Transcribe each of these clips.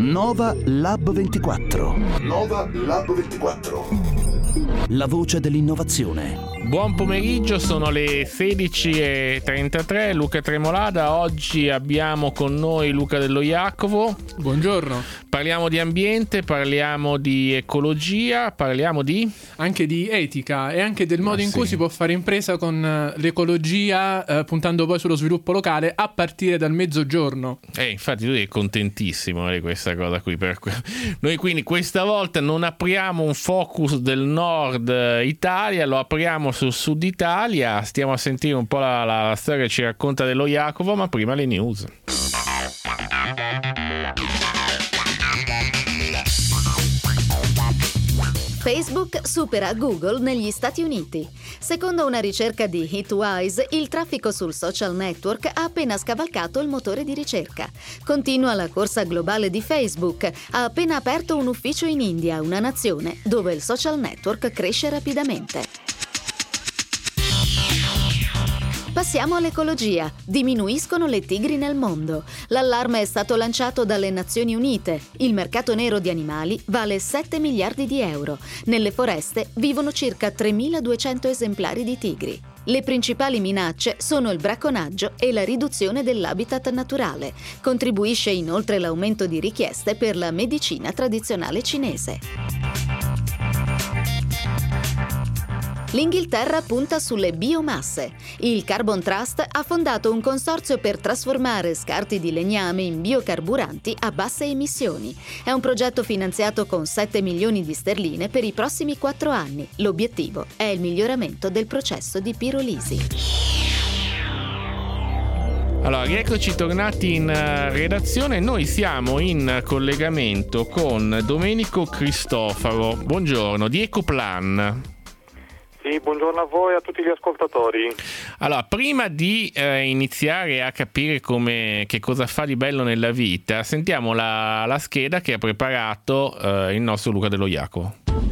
Nova Lab 24. Nova Lab 24. La voce dell'innovazione. Buon pomeriggio, sono le 16:33, Luca Tremolada. Oggi abbiamo con noi Luca Dello Jacopo. Buongiorno. Parliamo di ambiente, parliamo di ecologia, parliamo di... anche di etica e anche del modo in cui si può fare impresa con l'ecologia, puntando poi sullo sviluppo locale a partire dal mezzogiorno. Infatti tu sei contentissimo di questa cosa qui. Noi quindi questa volta non apriamo un focus del nord Italia, lo apriamo sul sud Italia. Stiamo a sentire un po' la storia che ci racconta Dello Jacopo, ma prima le news. Facebook supera Google negli Stati Uniti. Secondo una ricerca di Hitwise, il traffico sul social network ha appena scavalcato il motore di ricerca. Continua la corsa globale di Facebook. Ha appena aperto un ufficio in India, una nazione dove il social network cresce rapidamente. Passiamo all'ecologia. Diminuiscono le tigri nel mondo. L'allarme è stato lanciato dalle Nazioni Unite. Il mercato nero di animali vale 7 miliardi di euro. Nelle foreste vivono circa 3.200 esemplari di tigri. Le principali minacce sono il bracconaggio e la riduzione dell'habitat naturale. Contribuisce inoltre l'aumento di richieste per la medicina tradizionale cinese. L'Inghilterra punta sulle biomasse. Il Carbon Trust ha fondato un consorzio per trasformare scarti di legname in biocarburanti a basse emissioni. È un progetto finanziato con 7 milioni di sterline per i prossimi 4 anni. L'obiettivo è il miglioramento del processo di pirolisi. Allora, rieccoci tornati in redazione. Noi siamo in collegamento con Domenico Cristofaro. Buongiorno, di Ecoplan. Sì, buongiorno a voi e a tutti gli ascoltatori. Allora, prima di iniziare a capire che cosa fa di bello nella vita, sentiamo la scheda che ha preparato il nostro Luca Dello Jacopo.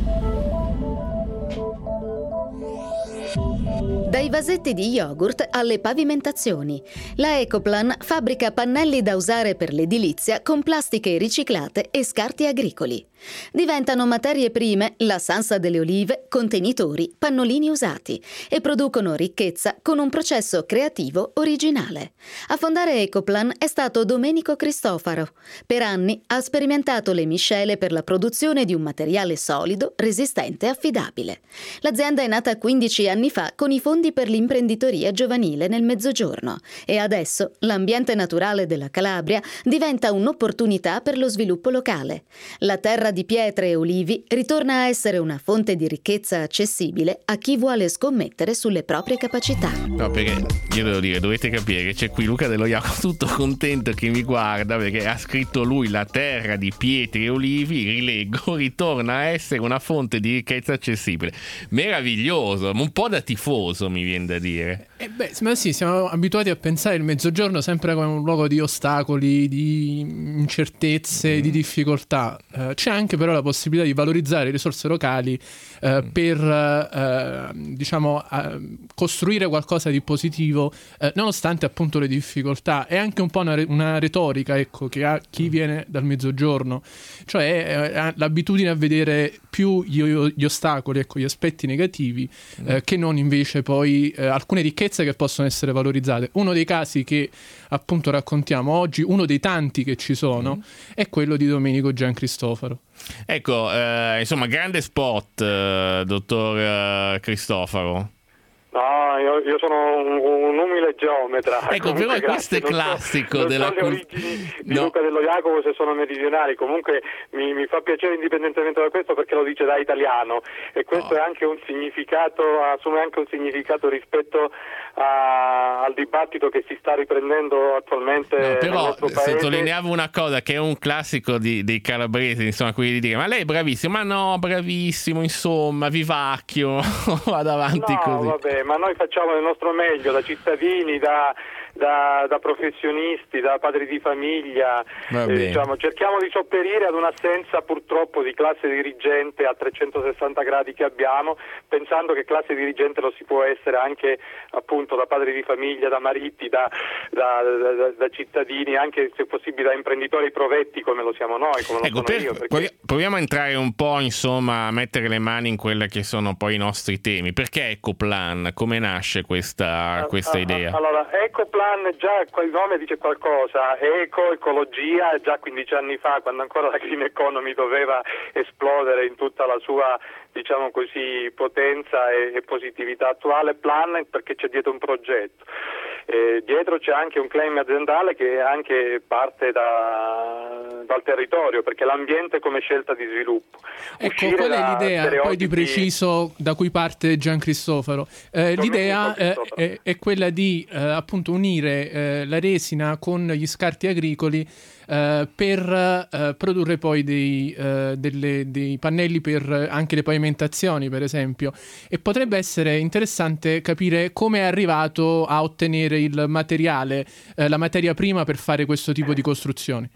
Dai vasetti di yogurt alle pavimentazioni. La Ecoplan fabbrica pannelli da usare per l'edilizia con plastiche riciclate e scarti agricoli. Diventano materie prime la sansa delle olive, contenitori, pannolini usati e producono ricchezza con un processo creativo originale. A fondare Ecoplan è stato Domenico Cristofaro. Per anni ha sperimentato le miscele per la produzione di un materiale solido, resistente e affidabile. L'azienda è nata 15 anni fa con i fondi per l'imprenditoria giovanile nel Mezzogiorno e adesso l'ambiente naturale della Calabria diventa un'opportunità per lo sviluppo locale. La terra di pietre e olivi ritorna a essere una fonte di ricchezza accessibile a chi vuole scommettere sulle proprie capacità. No, perché io devo dire, dovete capire che c'è qui Luca Dello Jacopo tutto contento che mi guarda perché ha scritto lui: la terra di pietre e olivi, rileggo, ritorna a essere una fonte di ricchezza accessibile. Meraviglioso, un po' da tifoso mi viene da dire. Ma sì, siamo abituati a pensare il Mezzogiorno sempre come un luogo di ostacoli, di incertezze, di difficoltà. C'è anche però la possibilità di valorizzare risorse locali per costruire qualcosa di positivo, nonostante appunto le difficoltà. È anche un po' una retorica, ecco, che ha chi viene dal Mezzogiorno, cioè l'abitudine a vedere più gli ostacoli, ecco, gli aspetti negativi, che non invece poi alcune ricchezze che possono essere valorizzate. Uno dei casi che appunto raccontiamo oggi, uno dei tanti che ci sono, è quello di Domenico Giancristofaro. Ecco, insomma, grande spot, dottor Cristofaro. No, io sono un umile geometra. Ecco, però questo è classico della origini di Luca Dello Jacopo, se sono meridionali. Comunque mi fa piacere indipendentemente da questo, perché lo dice da italiano, e questo è anche un significato, assume anche un significato rispetto al dibattito che si sta riprendendo attualmente nel nostro paese. Sottolineavo una cosa, che è un classico dei calabresi, insomma, quelli di dire: ma lei è bravissimo, ma no, bravissimo, insomma, vivacchio, vado avanti così. Vabbè, ma noi facciamo del nostro meglio da cittadini, da da professionisti, da padri di famiglia, diciamo, cerchiamo di sopperire ad un'assenza purtroppo di classe dirigente a 360 gradi che abbiamo, pensando che classe dirigente lo si può essere anche appunto da padri di famiglia, da mariti, da cittadini, anche se possibile da imprenditori provetti come lo siamo noi, come lo sono io. Perché... Proviamo a entrare un po', insomma, a mettere le mani in quelle che sono poi i nostri temi. Perché Ecoplan? Come nasce questa idea? Allora, Ecoplan, già il nome dice qualcosa, ecologia, già 15 anni fa, quando ancora la green economy doveva esplodere in tutta la sua, diciamo così, potenza e positività attuale, plan perché c'è dietro un progetto. Dietro c'è anche un claim aziendale che anche parte dal territorio, perché l'ambiente come scelta di sviluppo. Ecco, qual è l'idea poi di preciso da cui parte Gian Cristoforo? L'idea è quella di appunto unire la resina con gli scarti agricoli per produrre poi dei pannelli per anche le pavimentazioni, per esempio, e potrebbe essere interessante capire come è arrivato a ottenere il materiale, la materia prima per fare questo tipo di costruzioni.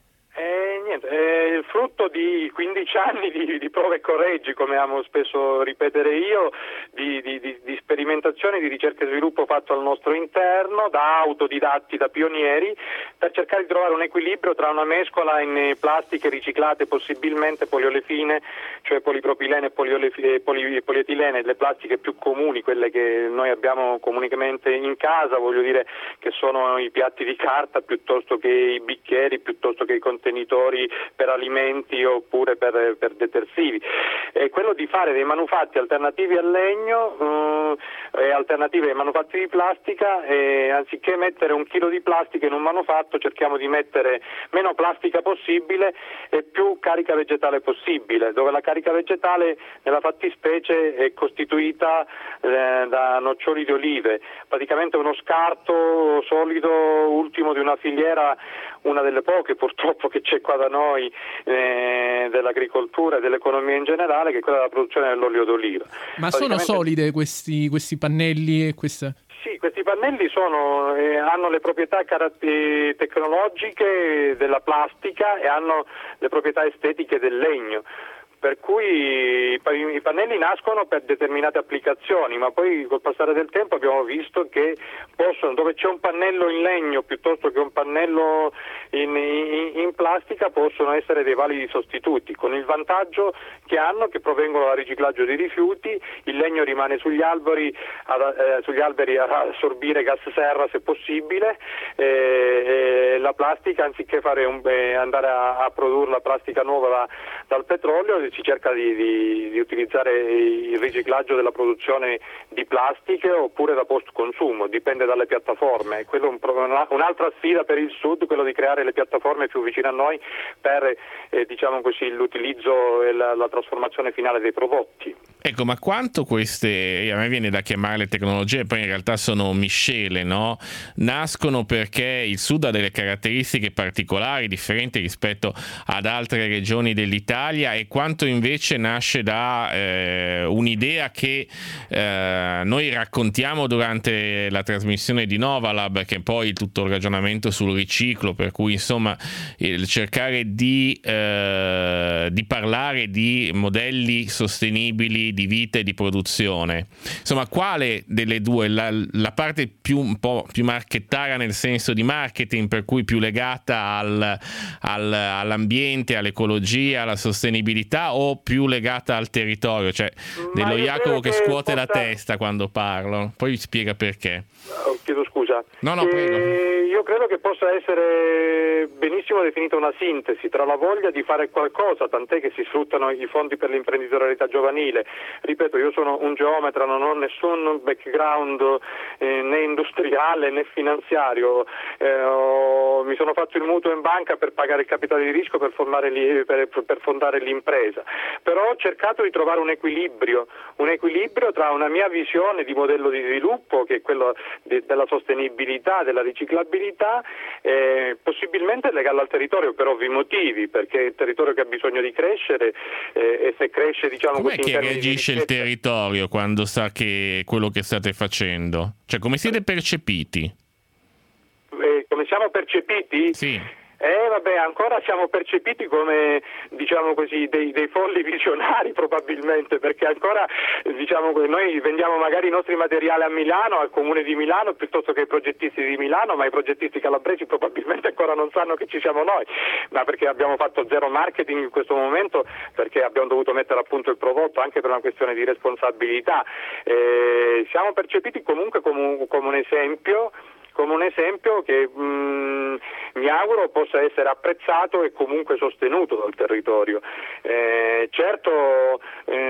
Il frutto di 15 anni di prove e correggi, come amo spesso ripetere io, di sperimentazioni, di ricerca e sviluppo fatto al nostro interno, da autodidatti, da pionieri, per cercare di trovare un equilibrio tra una mescola in plastiche riciclate, possibilmente poliolefine, cioè polipropilene e polietilene, le plastiche più comuni, quelle che noi abbiamo comunemente in casa, voglio dire che sono i piatti di carta piuttosto che i bicchieri, piuttosto che i contenitori per alimenti oppure per detersivi. Quello di fare dei manufatti alternativi al legno e alternativi ai manufatti di plastica, anziché mettere 1 chilo di plastica in un manufatto cerchiamo di mettere meno plastica possibile e più carica vegetale possibile, dove la carica vegetale nella fattispecie è costituita da noccioli di olive, praticamente uno scarto solido ultimo di una filiera, una delle poche purtroppo che c'è qua da noi, dell'agricoltura e dell'economia in generale, che è quella della produzione dell'olio d'oliva. Ma sono solide questi pannelli e questa... Sì, questi pannelli hanno le proprietà tecnologiche della plastica e hanno le proprietà estetiche del legno. Per cui i pannelli nascono per determinate applicazioni, ma poi col passare del tempo abbiamo visto che dove c'è un pannello in legno piuttosto che un pannello in plastica, possono essere dei validi sostituti, con il vantaggio che hanno che provengono dal riciclaggio di rifiuti, il legno rimane sugli alberi ad assorbire gas serra se possibile, la plastica, anziché andare a produrre la plastica nuova dal petrolio, si cerca di utilizzare il riciclaggio della produzione di plastiche oppure da post consumo, dipende dalle piattaforme. Quello è un'altra sfida per il Sud, quello di creare le piattaforme più vicine a noi per diciamo così, l'utilizzo e la trasformazione finale dei prodotti. Ecco, ma quanto queste, a me viene da chiamarle tecnologie, poi in realtà sono miscele, no? Nascono perché il Sud ha delle caratteristiche particolari, differenti rispetto ad altre regioni dell'Italia, e quanto invece nasce da un'idea che noi raccontiamo durante la trasmissione di Novalab, che è poi tutto il ragionamento sul riciclo, per cui insomma cercare di parlare di modelli sostenibili di vita e di produzione. Insomma, quale delle due, la parte un po' più marchettara nel senso di marketing, per cui più legata all'ambiente, all'ecologia, alla sostenibilità, o più legata al territorio, cioè dello Jacopo che scuote la testa quando parlo, poi spiega perché. Chiedo scusa. No, prego. Io credo che possa essere benissimo definita una sintesi tra la voglia di fare qualcosa, tant'è che si sfruttano i fondi per l'imprenditorialità giovanile. Ripeto, io sono un geometra, non ho nessun background né industriale né finanziario, mi sono fatto il mutuo in banca per pagare il capitale di rischio per fondare l'impresa, però ho cercato di trovare un equilibrio tra una mia visione di modello di sviluppo, che è quello della sostenibilità, della riciclabilità, possibilmente legato al territorio per ovvi motivi, perché è il territorio che ha bisogno di crescere, e se cresce, diciamo com'è così, che reagisce il territorio quando sa che quello che state facendo? Cioè, come siete percepiti? percepiti? Sì. Vabbè, ancora siamo percepiti come, diciamo così, dei folli visionari probabilmente, perché ancora, diciamo, noi vendiamo magari i nostri materiali a Milano, al comune di Milano, piuttosto che ai progettisti di Milano, ma i progettisti calabresi probabilmente ancora non sanno che ci siamo noi, ma perché abbiamo fatto zero marketing in questo momento, perché abbiamo dovuto mettere a punto il prodotto anche per una questione di responsabilità. Siamo percepiti comunque come un esempio che mi auguro possa essere apprezzato e comunque sostenuto dal territorio. Certo,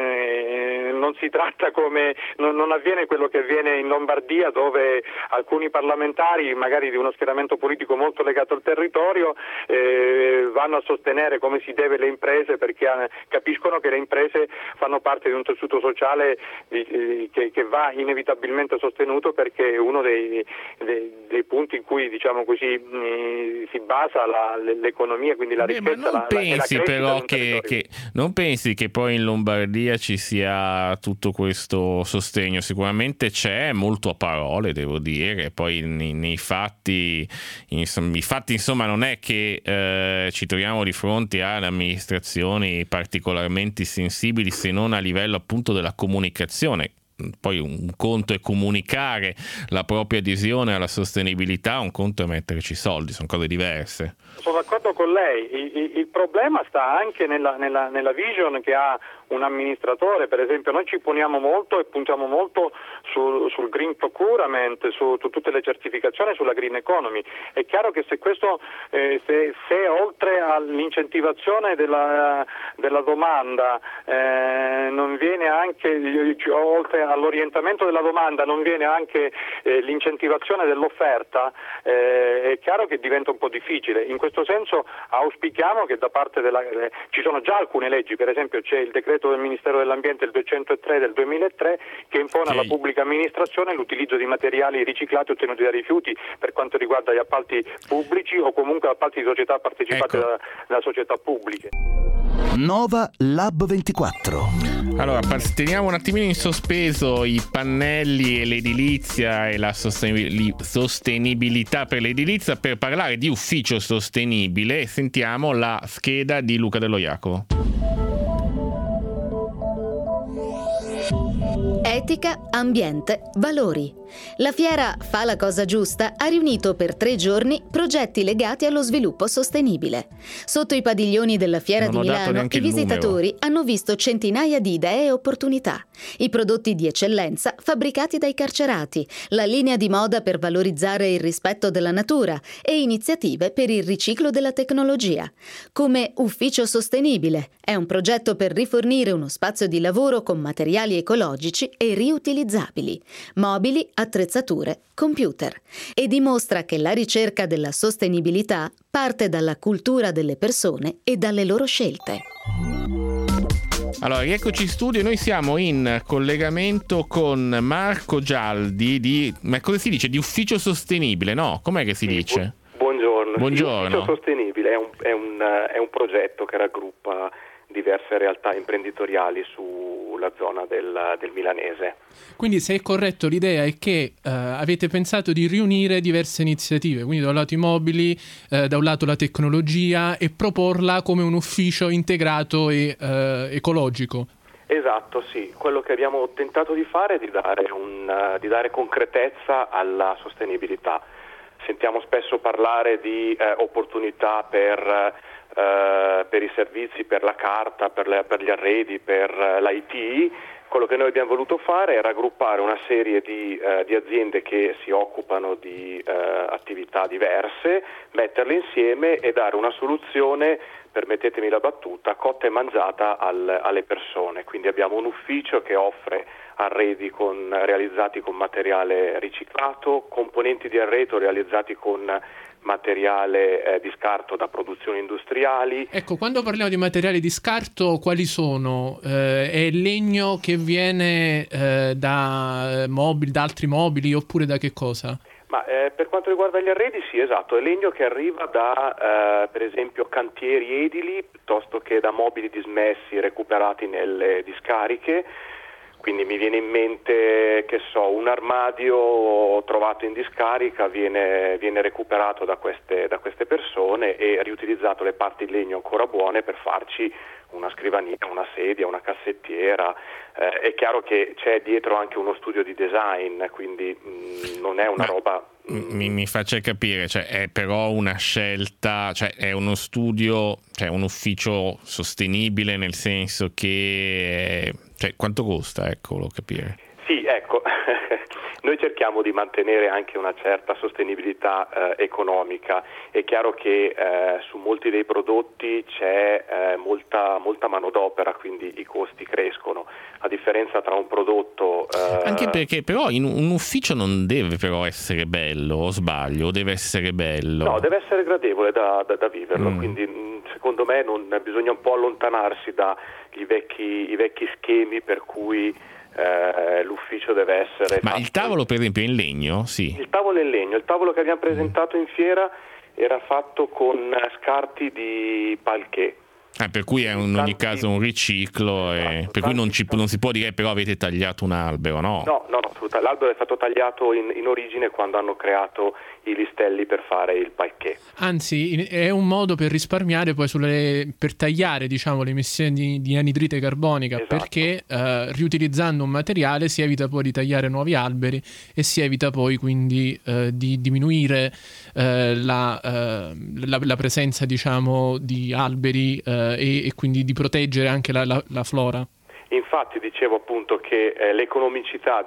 non si tratta non avviene quello che avviene in Lombardia, dove alcuni parlamentari, magari di uno schieramento politico molto legato al territorio, vanno a sostenere come si deve le imprese, perché capiscono che le imprese fanno parte di un tessuto sociale che va inevitabilmente sostenuto, perché è uno dei punti in cui, diciamo così, si basa l'economia, quindi la ricchezza. Ma non pensi però che non pensi che poi in Lombardia ci sia tutto questo sostegno? Sicuramente c'è, molto a parole, devo dire, poi nei fatti, insomma, non è che ci troviamo di fronte ad amministrazioni particolarmente sensibili, se non a livello appunto della comunicazione. Poi un conto è comunicare la propria adesione alla sostenibilità, un conto è metterci soldi, sono cose diverse. Sono d'accordo con lei, il problema sta anche nella vision che ha un amministratore. Per esempio, noi ci poniamo molto e puntiamo molto sul green procurement, su tutte le certificazioni, sulla green economy. È chiaro che se questo se oltre all'incentivazione della domanda non viene anche, oltre all'orientamento della domanda, non viene anche l'incentivazione dell'offerta, è chiaro che diventa un po' difficile. In questo senso auspichiamo che da parte ci sono già alcune leggi, per esempio c'è il decreto del Ministero dell'Ambiente, il 203 del 2003, che impone alla pubblica amministrazione l'utilizzo di materiali riciclati ottenuti da rifiuti per quanto riguarda gli appalti pubblici o comunque appalti di società partecipate da società pubbliche. Nova Lab 24. Allora, teniamo un attimino in sospeso i pannelli e l'edilizia e la sostenibilità per l'edilizia per parlare di ufficio sostenibile. Sentiamo la scheda di Luca Dello Jacopo. Etica, ambiente, valori. La fiera Fa la cosa giusta ha riunito per 3 giorni progetti legati allo sviluppo sostenibile. Sotto i padiglioni della Fiera di Milano i visitatori hanno visto centinaia di idee e opportunità. I prodotti di eccellenza fabbricati dai carcerati, la linea di moda per valorizzare il rispetto della natura e iniziative per il riciclo della tecnologia. Come Ufficio Sostenibile è un progetto per rifornire uno spazio di lavoro con materiali ecologici e riutilizzabili, mobili, attrezzature, computer, e dimostra che la ricerca della sostenibilità parte dalla cultura delle persone e dalle loro scelte. Allora, rieccoci in studio, noi siamo in collegamento con Marco Gialdi ma cosa si dice? Di Ufficio Sostenibile, no? Com'è che si dice? Buongiorno. Buongiorno. Ufficio Sostenibile è un progetto che raggruppa diverse realtà imprenditoriali sulla zona del milanese. Quindi, se è corretto, l'idea è che avete pensato di riunire diverse iniziative, quindi da un lato i mobili, da un lato la tecnologia, e proporla come un ufficio integrato e ecologico. Esatto, sì. Quello che abbiamo tentato di fare è di dare concretezza alla sostenibilità. Sentiamo spesso parlare di opportunità per i servizi, per la carta, per gli arredi, per l'IT. Quello che noi abbiamo voluto fare è raggruppare una serie di aziende che si occupano di attività diverse, metterle insieme e dare una soluzione, permettetemi la battuta, cotta e mangiata alle persone. Quindi abbiamo un ufficio che offre arredi realizzati con materiale riciclato, componenti di arredo realizzati con materiale di scarto da produzioni industriali. Ecco, quando parliamo di materiali di scarto, quali sono? È legno che viene da altri mobili, oppure da che cosa? Ma per quanto riguarda gli arredi, sì, esatto, è legno che arriva da per esempio cantieri edili, piuttosto che da mobili dismessi recuperati nelle discariche. Quindi mi viene in mente, che so, un armadio trovato in discarica viene recuperato da queste persone e riutilizzato le parti in legno ancora buone per farci una scrivania, una sedia, una cassettiera. È chiaro che c'è dietro anche uno studio di design, quindi non è una roba... Mi faccia capire, cioè è però una scelta, cioè è uno studio, cioè un ufficio sostenibile, nel senso che cioè quanto costa, ecco, volevo capire. Sì, ecco, noi cerchiamo di mantenere anche una certa sostenibilità economica. È chiaro che su molti dei prodotti c'è molta manodopera, quindi i costi crescono, a differenza tra un prodotto... Anche perché però in un ufficio non deve però essere bello, o sbaglio, o deve essere bello? No, deve essere gradevole da viverlo, quindi secondo me bisogna un po' allontanarsi dai vecchi schemi per cui l'ufficio deve essere... Ma il tavolo per esempio è in legno? Sì. Il tavolo è in legno, il tavolo che abbiamo presentato in fiera era fatto con scarti di palché. Per cui è in ogni caso un riciclo, esatto, per cui non si può dire però avete tagliato un albero, no? No, assolutamente. L'albero è stato tagliato in origine quando hanno creato i listelli per fare il parquet. Anzi, è un modo per risparmiare poi per tagliare, diciamo, le emissioni di anidride carbonica, esatto. Perché riutilizzando un materiale si evita poi di tagliare nuovi alberi e si evita poi quindi di diminuire la presenza, diciamo, di alberi e quindi di proteggere anche la flora. Infatti dicevo appunto che l'economicità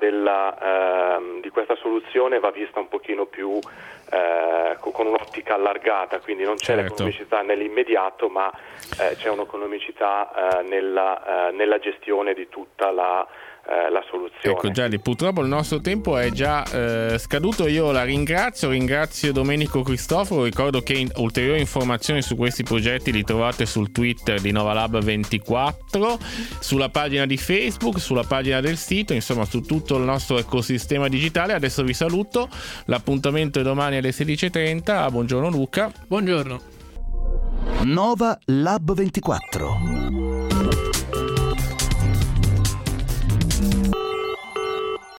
di questa soluzione va vista un pochino più con un'ottica allargata, quindi non c'è l'economicità nell'immediato, ma c'è un'economicità nella gestione di tutta la soluzione. Ecco Gianni, purtroppo il nostro tempo è già scaduto. Io la ringrazio Domenico Cristoforo. Ricordo che ulteriori informazioni su questi progetti li trovate sul Twitter di Novalab24, sulla pagina di Facebook, sulla pagina del sito, insomma su tutto il nostro ecosistema digitale. Adesso vi saluto, l'appuntamento è domani alle 16:30. Buongiorno Luca. Buongiorno. Nova Lab 24.